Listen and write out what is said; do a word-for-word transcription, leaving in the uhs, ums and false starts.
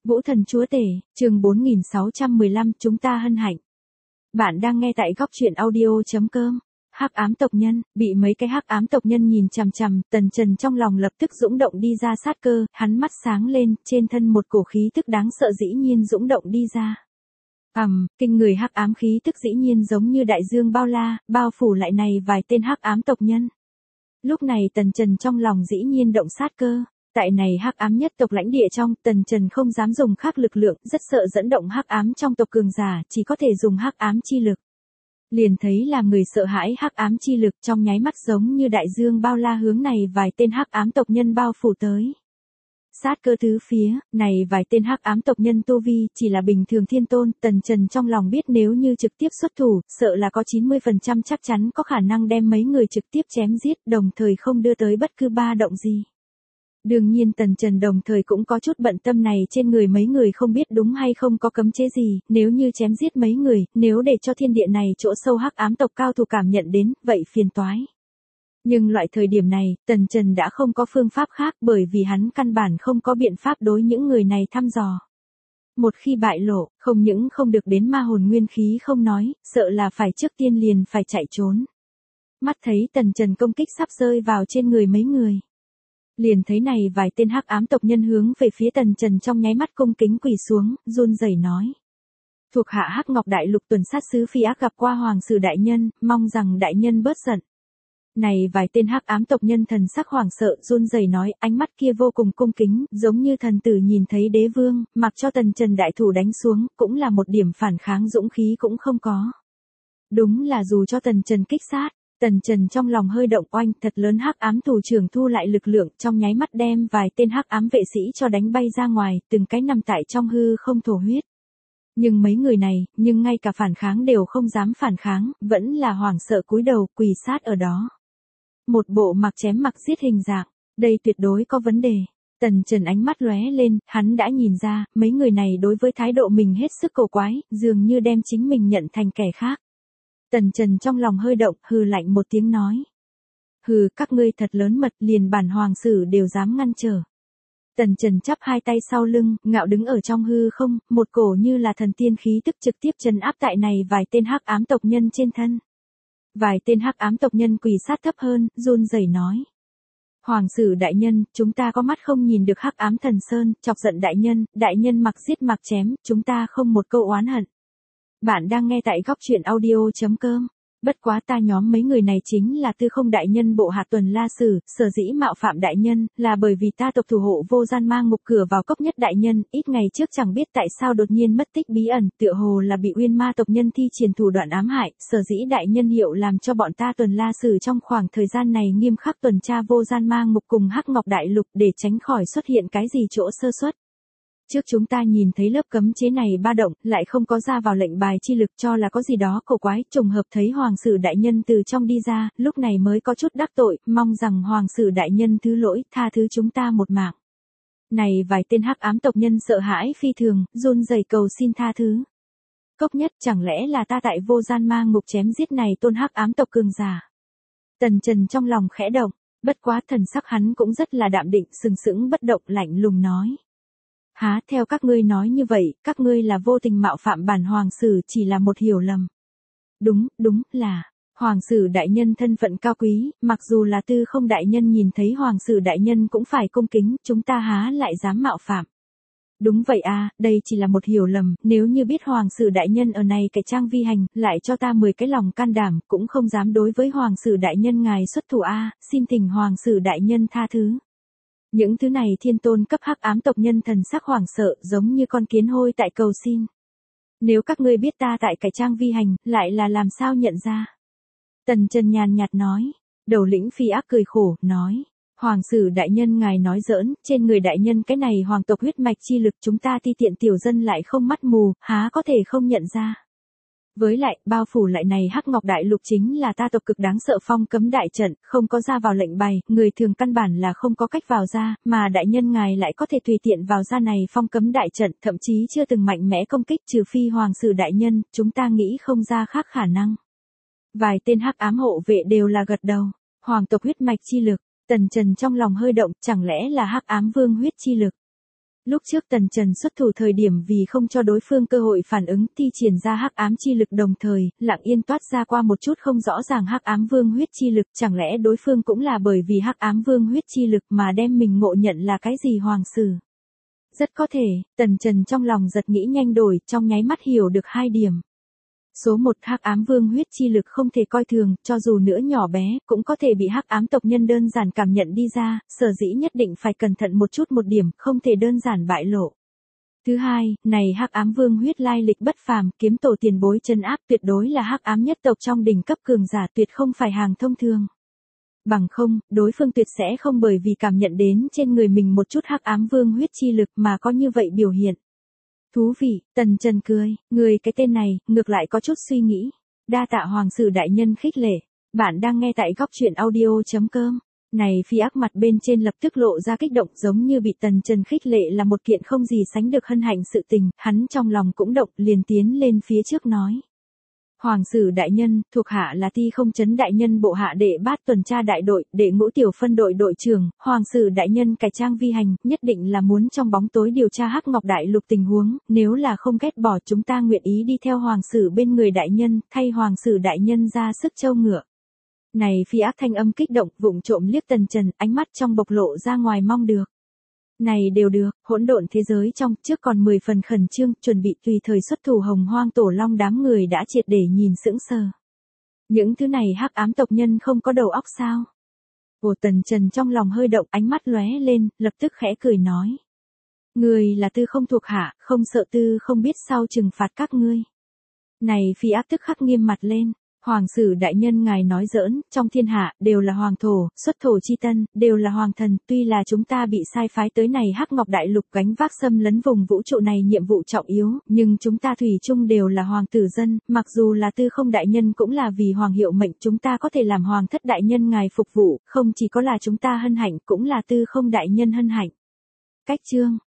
Vũ Thần Chúa Tể, chương bốn nghìn sáu trăm mười lăm, chúng ta hân hạnh. Bạn đang nghe tại góc truyện audio chấm com. Hắc ám tộc nhân, bị mấy cái hắc ám tộc nhân nhìn chằm chằm, Tần Trần trong lòng lập tức dũng động đi ra sát cơ, hắn mắt sáng lên, trên thân một cổ khí tức đáng sợ dĩ nhiên dũng động đi ra. Ầm, um, kinh người hắc ám khí tức dĩ nhiên giống như đại dương bao la, bao phủ lại này vài tên hắc ám tộc nhân. Lúc này Tần Trần trong lòng dĩ nhiên động sát cơ. Tại này hắc ám nhất tộc lãnh địa trong, Tần Trần không dám dùng khác lực lượng, rất sợ dẫn động hắc ám trong tộc cường giả, chỉ có thể dùng hắc ám chi lực. Liền thấy làm người sợ hãi hắc ám chi lực trong nháy mắt giống như đại dương bao la hướng này vài tên hắc ám tộc nhân bao phủ tới. Sát cơ tứ phía, này vài tên hắc ám tộc nhân tu vi chỉ là bình thường thiên tôn, Tần Trần trong lòng biết nếu như trực tiếp xuất thủ, sợ là có chín mươi phần trăm chắc chắn có khả năng đem mấy người trực tiếp chém giết, đồng thời không đưa tới bất cứ ba động gì. Đương nhiên Tần Trần đồng thời cũng có chút bận tâm này trên người mấy người không biết đúng hay không có cấm chế gì, nếu như chém giết mấy người, nếu để cho thiên địa này chỗ sâu hắc ám tộc cao thủ cảm nhận đến, vậy phiền toái. Nhưng loại thời điểm này, Tần Trần đã không có phương pháp khác bởi vì hắn căn bản không có biện pháp đối những người này thăm dò. Một khi bại lộ, không những không được đến ma hồn nguyên khí không nói, sợ là phải trước tiên liền phải chạy trốn. Mắt thấy Tần Trần công kích sắp rơi vào trên người mấy người. Liền thấy này vài tên hắc ám tộc nhân hướng về phía Tần Trần trong nháy mắt cung kính quỳ xuống, run rẩy nói. Thuộc hạ Hắc Ngọc Đại Lục tuần sát sứ Phi Ác gặp qua Hoàng Sử Đại Nhân, mong rằng Đại Nhân bớt giận. Này vài tên hắc ám tộc nhân thần sắc hoảng sợ run rẩy nói, ánh mắt kia vô cùng cung kính, giống như thần tử nhìn thấy đế vương, mặc cho Tần Trần đại thủ đánh xuống, cũng là một điểm phản kháng dũng khí cũng không có. Đúng là dù cho Tần Trần kích sát. Tần Trần trong lòng hơi động oanh, thật lớn hắc ám thủ trưởng thu lại lực lượng, trong nháy mắt đem vài tên hắc ám vệ sĩ cho đánh bay ra ngoài, từng cái nằm tại trong hư không thổ huyết. Nhưng mấy người này, nhưng ngay cả phản kháng đều không dám phản kháng, vẫn là hoảng sợ cúi đầu, quỳ sát ở đó. Một bộ mặc chém mặc giết hình dạng, đây tuyệt đối có vấn đề. Tần Trần ánh mắt lóe lên, hắn đã nhìn ra, mấy người này đối với thái độ mình hết sức cổ quái, dường như đem chính mình nhận thành kẻ khác. Tần Trần trong lòng hơi động, hừ lạnh một tiếng nói. Hừ, các ngươi thật lớn mật, liền bản hoàng sử đều dám ngăn trở. Tần Trần chắp hai tay sau lưng, ngạo đứng ở trong hư không, một cổ như là thần tiên khí tức trực tiếp trấn áp tại này vài tên hắc ám tộc nhân trên thân. Vài tên hắc ám tộc nhân quỳ sát thấp hơn, run rẩy nói. Hoàng Sử Đại Nhân, chúng ta có mắt không nhìn được hắc ám thần sơn, chọc giận Đại Nhân, Đại Nhân mặc giết mặc chém, chúng ta không một câu oán hận. Bạn đang nghe tại góc truyện audio chấm com. Bất quá ta nhóm mấy người này chính là Tư Không Đại Nhân bộ hạ Tuần La Sử, sở dĩ mạo phạm Đại Nhân, là bởi vì ta tộc thủ hộ vô gian mang ngục cửa vào cốc nhất Đại Nhân, ít ngày trước chẳng biết tại sao đột nhiên mất tích bí ẩn, tựa hồ là bị Uyên Ma tộc nhân thi triển thủ đoạn ám hại, sở dĩ Đại Nhân hiệu làm cho bọn ta Tuần La Sử trong khoảng thời gian này nghiêm khắc tuần tra vô gian mang ngục cùng Hắc Ngọc Đại Lục để tránh khỏi xuất hiện cái gì chỗ sơ suất. Trước chúng ta nhìn thấy lớp cấm chế này ba động, lại không có ra vào lệnh bài chi lực cho là có gì đó cổ quái, trùng hợp thấy Hoàng Sử Đại Nhân từ trong đi ra, lúc này mới có chút đắc tội, mong rằng Hoàng Sử Đại Nhân thứ lỗi, tha thứ chúng ta một mạng. Này vài tên hắc ám tộc nhân sợ hãi phi thường, run rẩy cầu xin tha thứ. Cốc nhất chẳng lẽ là ta tại vô gian ma ngục chém giết này tôn hắc ám tộc cường giả. Tần Trần trong lòng khẽ động, bất quá thần sắc hắn cũng rất là đạm định, sừng sững bất động lạnh lùng nói. Há, theo các ngươi nói như vậy, các ngươi là vô tình mạo phạm bản hoàng sử, chỉ là một hiểu lầm. Đúng, đúng, là, Hoàng Sử Đại Nhân thân phận cao quý, mặc dù là Tư Không Đại Nhân nhìn thấy Hoàng Sử Đại Nhân cũng phải cung kính, chúng ta há lại dám mạo phạm. Đúng vậy à, đây chỉ là một hiểu lầm, nếu như biết Hoàng Sử Đại Nhân ở này cái trang vi hành, lại cho ta mười cái lòng can đảm, cũng không dám đối với Hoàng Sử Đại Nhân ngài xuất thủ a, xin thỉnh Hoàng Sử Đại Nhân tha thứ. Những thứ này thiên tôn cấp hắc ám tộc nhân thần sắc hoảng sợ, giống như con kiến hôi tại cầu xin. Nếu các ngươi biết ta tại cái trang vi hành, lại là làm sao nhận ra? Tần Trần nhàn nhạt nói. Đầu lĩnh Phi Ác cười khổ, nói. Hoàng Sử Đại Nhân ngài nói giỡn, trên người Đại Nhân cái này hoàng tộc huyết mạch chi lực chúng ta ti tiện tiểu dân lại không mắt mù, há có thể không nhận ra. Với lại, bao phủ lại này Hắc Ngọc Đại Lục chính là ta tộc cực đáng sợ phong cấm đại trận, không có ra vào lệnh bài, người thường căn bản là không có cách vào ra, mà Đại Nhân ngài lại có thể tùy tiện vào ra này phong cấm đại trận, thậm chí chưa từng mạnh mẽ công kích trừ phi Hoàng Sử Đại Nhân, chúng ta nghĩ không ra khác khả năng. Vài tên hắc ám hộ vệ đều là gật đầu, hoàng tộc huyết mạch chi lực, Tần Trần trong lòng hơi động, chẳng lẽ là hắc ám vương huyết chi lực. Lúc trước Tần Trần xuất thủ thời điểm vì không cho đối phương cơ hội phản ứng thi triển ra hắc ám chi lực đồng thời, lặng yên toát ra qua một chút không rõ ràng hắc ám vương huyết chi lực, chẳng lẽ đối phương cũng là bởi vì hắc ám vương huyết chi lực mà đem mình ngộ nhận là cái gì hoàng sử? Rất có thể, Tần Trần trong lòng giật nghĩ nhanh đổi, trong nháy mắt hiểu được hai điểm. Số một, hắc ám vương huyết chi lực không thể coi thường, cho dù nữa nhỏ bé, cũng có thể bị hắc ám tộc nhân đơn giản cảm nhận đi ra, sở dĩ nhất định phải cẩn thận một chút một điểm, không thể đơn giản bại lộ. Thứ hai, này hắc ám vương huyết lai lịch bất phàm, kiếm tổ tiền bối chân áp tuyệt đối là hắc ám nhất tộc trong đỉnh cấp cường giả, tuyệt không phải hàng thông thường. Bằng không, đối phương tuyệt sẽ không bởi vì cảm nhận đến trên người mình một chút hắc ám vương huyết chi lực mà có như vậy biểu hiện. Thú vị, Tần Trần cười, người cái tên này, ngược lại có chút suy nghĩ. Đa tạ hoàng sử đại nhân khích lệ. Bạn đang nghe tại góc truyện audio chấm com. Này phi ác mặt bên trên lập tức lộ ra kích động, giống như bị Tần Trần khích lệ là một kiện không gì sánh được hân hạnh sự tình, hắn trong lòng cũng động, liền tiến lên phía trước nói. Hoàng sử đại nhân, thuộc hạ là Ti Không Chấn đại nhân bộ hạ đệ bát tuần tra đại đội, đệ ngũ tiểu phân đội đội trưởng, hoàng sử đại nhân cải trang vi hành, nhất định là muốn trong bóng tối điều tra Hắc Ngọc Đại Lục tình huống, nếu là không ghét bỏ chúng ta nguyện ý đi theo hoàng sử bên người đại nhân, thay hoàng sử đại nhân ra sức châu ngựa. Này phi ác thanh âm kích động, vụng trộm liếc Tần Trần, ánh mắt trong bộc lộ ra ngoài mong được. Này đều được, hỗn độn thế giới trong, trước còn mười phần khẩn trương, chuẩn bị tùy thời xuất thủ hồng hoang tổ long đám người đã triệt để nhìn sững sờ. Những thứ này hắc ám tộc nhân không có đầu óc sao? Ồ, Tần Trần trong lòng hơi động, ánh mắt lóe lên, lập tức khẽ cười nói. Người là Tư Không thuộc hạ, không sợ Tư Không biết sau trừng phạt các ngươi. Này phi ác tức khắc nghiêm mặt lên. Hoàng sử đại nhân ngài nói giỡn, trong thiên hạ, đều là hoàng thổ, xuất thổ chi tân, đều là hoàng thần, tuy là chúng ta bị sai phái tới này Hắc Ngọc Đại Lục gánh vác xâm lấn vùng vũ trụ này nhiệm vụ trọng yếu, nhưng chúng ta thủy chung đều là hoàng tử dân, mặc dù là Tư Không đại nhân cũng là vì hoàng hiệu mệnh chúng ta có thể làm hoàng thất đại nhân ngài phục vụ, không chỉ có là chúng ta hân hạnh, cũng là Tư Không đại nhân hân hạnh. Cách chương,